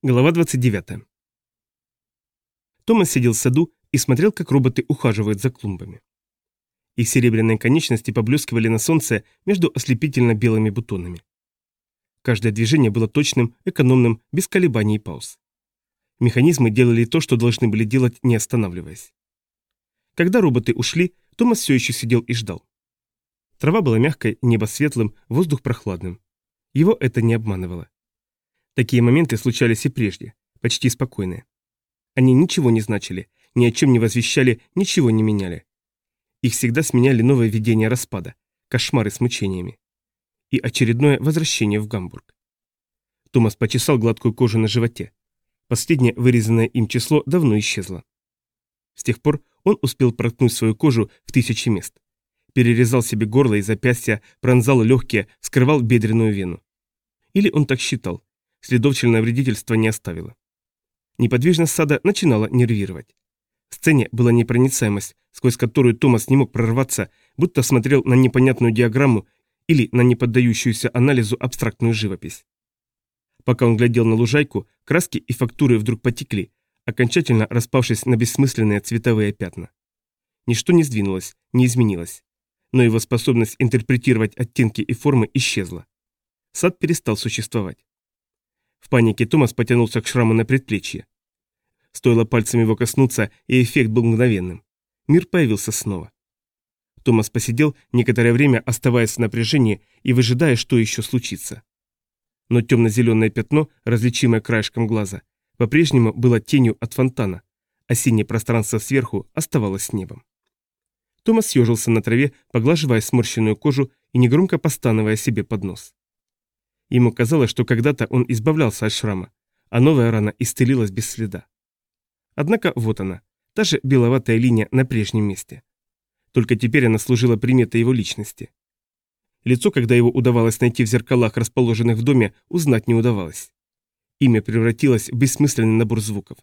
Глава 29. Томас сидел в саду и смотрел, как роботы ухаживают за клумбами. Их серебряные конечности поблескивали на солнце между ослепительно белыми бутонами. Каждое движение было точным, экономным, без колебаний и пауз. Механизмы делали то, что должны были делать, не останавливаясь. Когда роботы ушли, Томас все еще сидел и ждал. Трава была мягкой, небо светлым, воздух прохладным. Его это не обманывало. Такие моменты случались и прежде, почти спокойные. Они ничего не значили, ни о чем не возвещали, ничего не меняли. Их всегда сменяли новое видение распада, кошмары с мучениями. И очередное возвращение в Гамбург. Томас почесал гладкую кожу на животе. Последнее вырезанное им число давно исчезло. С тех пор он успел проткнуть свою кожу в 1000 мест. Перерезал себе горло и запястья, пронзал легкие, вскрывал бедренную вену. Или он так считал. Следов членовредительства не оставило. Неподвижность сада начинала нервировать. В сцене была непроницаемость, сквозь которую Томас не мог прорваться, будто смотрел на непонятную диаграмму или на неподдающуюся анализу абстрактную живопись. Пока он глядел на лужайку, краски и фактуры вдруг потекли, окончательно распавшись на бессмысленные цветовые пятна. Ничто не сдвинулось, не изменилось. Но его способность интерпретировать оттенки и формы исчезла. Сад перестал существовать. В панике Томас потянулся к шраму на предплечье. Стоило пальцем его коснуться, и эффект был мгновенным. Мир появился снова. Томас посидел некоторое время, оставаясь в напряжении и выжидая, что еще случится. Но темно-зеленое пятно, различимое краешком глаза, по-прежнему было тенью от фонтана, а синее пространство сверху оставалось небом. Томас съежился на траве, поглаживая сморщенную кожу и негромко постановая себе под нос. Ему казалось, что когда-то он избавлялся от шрама, а новая рана исцелилась без следа. Однако вот она, та же беловатая линия на прежнем месте. Только теперь она служила приметой его личности. Лицо, когда его удавалось найти в зеркалах, расположенных в доме, узнать не удавалось. Имя превратилось в бессмысленный набор звуков.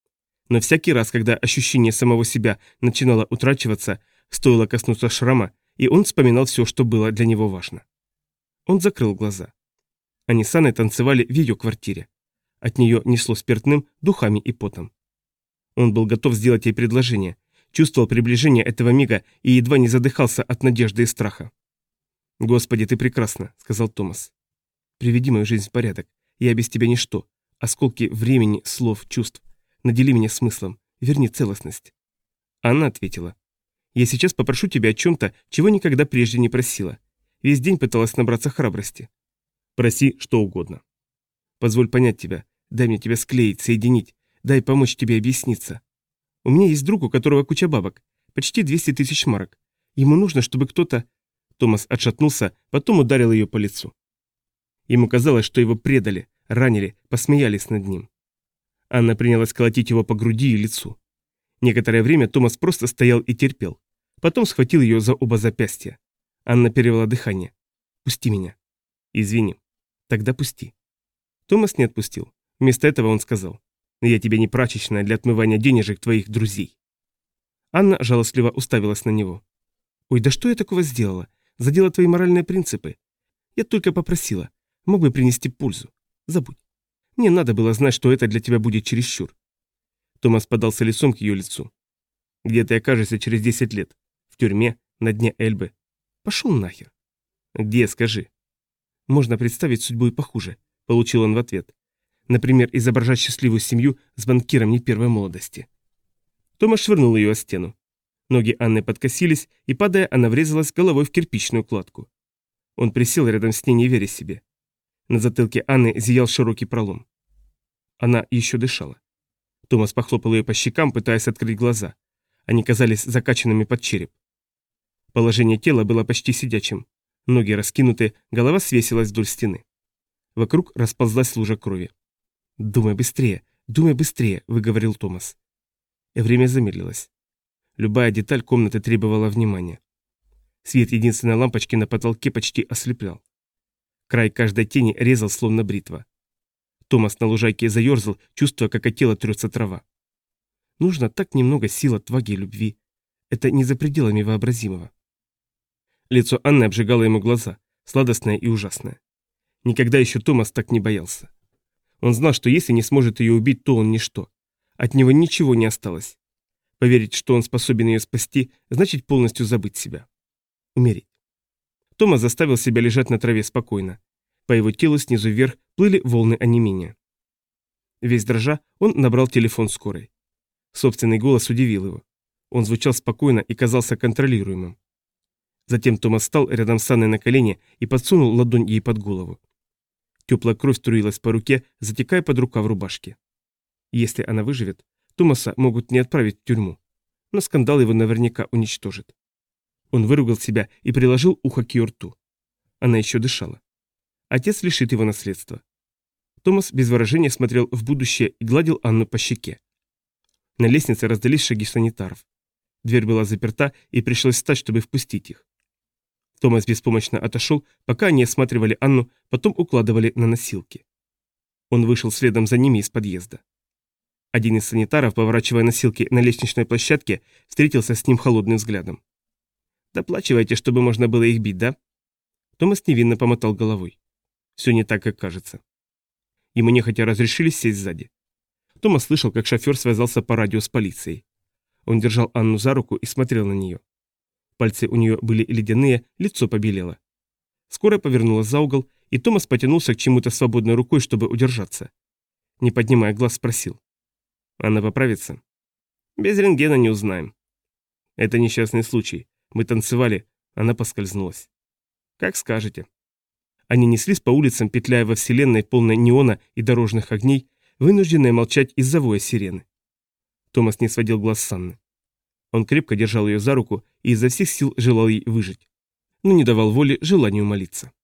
Но всякий раз, когда ощущение самого себя начинало утрачиваться, стоило коснуться шрама, и он вспоминал все, что было для него важно. Он закрыл глаза. Они с Анной танцевали в ее квартире. От нее несло спиртным, духами и потом. Он был готов сделать ей предложение, чувствовал приближение этого мига и едва не задыхался от надежды и страха. «Господи, ты прекрасна», — сказал Томас. «Приведи мою жизнь в порядок. Я без тебя ничто. Осколки времени, слов, чувств. Надели меня смыслом. Верни целостность». Анна ответила. «Я сейчас попрошу тебя о чем-то, чего никогда прежде не просила. Весь день пыталась набраться храбрости. Проси что угодно. Позволь понять тебя, дай мне тебя склеить, соединить, дай помочь тебе объясниться. У меня есть друг, у которого куча бабок, почти 200 000 марок. Ему нужно, чтобы кто-то...» Томас отшатнулся, потом ударил ее по лицу. Ему казалось, что его предали, ранили, посмеялись над ним. Анна принялась колотить его по груди и лицу. Некоторое время Томас просто стоял и терпел. Потом схватил ее за оба запястья. Анна перевела дыхание. «Пусти меня». «Извини». «Тогда пусти». Томас не отпустил. Вместо этого он сказал: «Я тебе не прачечная для отмывания денежек твоих друзей». Анна жалостливо уставилась на него. «Ой, да что я такого сделала? Задела твои моральные принципы. Я только попросила. Мог бы принести пользу. Забудь. Мне надо было знать, что это для тебя будет чересчур». Томас подался лицом к ее лицу. «Где ты окажешься через 10 лет? В тюрьме? На дне Эльбы? Пошел нахер». «Где, скажи?» «Можно представить судьбу и похуже», — получил он в ответ. «Например, изображать счастливую семью с банкиром не первой молодости». Томас швырнул ее о стену. Ноги Анны подкосились, и, падая, она врезалась головой в кирпичную кладку. Он присел рядом с ней, не веря себе. На затылке Анны зиял широкий пролом. Она еще дышала. Томас похлопал ее по щекам, пытаясь открыть глаза. Они казались закачанными под череп. Положение тела было почти сидячим. Ноги раскинуты, голова свесилась вдоль стены. Вокруг расползлась лужа крови. думай быстрее», — выговорил Томас. И время замедлилось. Любая деталь комнаты требовала внимания. Свет единственной лампочки на потолке почти ослеплял. Край каждой тени резал, словно бритва. Томас на лужайке заерзал, чувствуя, как от тела трется трава. Нужно так немного сил, отваги и любви. Это не за пределами вообразимого. Лицо Анны обжигало ему глаза, сладостное и ужасное. Никогда еще Томас так не боялся. Он знал, что если не сможет ее убить, то он ничто. От него ничего не осталось. Поверить, что он способен ее спасти, значит полностью забыть себя. Умереть. Томас заставил себя лежать на траве спокойно. По его телу снизу вверх плыли волны онемения. Весь дрожа, он набрал телефон скорой. Собственный голос удивил его. Он звучал спокойно и казался контролируемым. Затем Томас встал рядом с Анной на колени и подсунул ладонь ей под голову. Теплая кровь струилась по руке, затекая под рукав рубашки. Если она выживет, Томаса могут не отправить в тюрьму, но скандал его наверняка уничтожит. Он выругал себя и приложил ухо к ее рту. Она еще дышала. Отец лишит его наследства. Томас без выражения смотрел в будущее и гладил Анну по щеке. На лестнице раздались шаги санитаров. Дверь была заперта, и пришлось встать, чтобы впустить их. Томас беспомощно отошел, пока они осматривали Анну, потом укладывали на носилки. Он вышел следом за ними из подъезда. Один из санитаров, поворачивая носилки на лестничной площадке, встретился с ним холодным взглядом. «Доплачивайте, чтобы можно было их бить, да?» Томас невинно помотал головой. Все не так, как кажется. Ему нехотя разрешили сесть сзади. Томас слышал, как шофер связался по радио с полицией. Он держал Анну за руку и смотрел на нее. Пальцы у нее были ледяные, лицо побелело. Скорая повернулась за угол, и Томас потянулся к чему-то свободной рукой, чтобы удержаться. Не поднимая глаз, спросил. «Она поправится?» «Без рентгена не узнаем». «Это несчастный случай. Мы танцевали, она поскользнулась». «Как скажете». Они неслись по улицам, петляя во вселенной, полной неона и дорожных огней, вынужденные молчать из-за воя сирены. Томас не сводил глаз с Анны. Он крепко держал ее за руку и изо всех сил желал ей выжить, но не давал воли желанию молиться.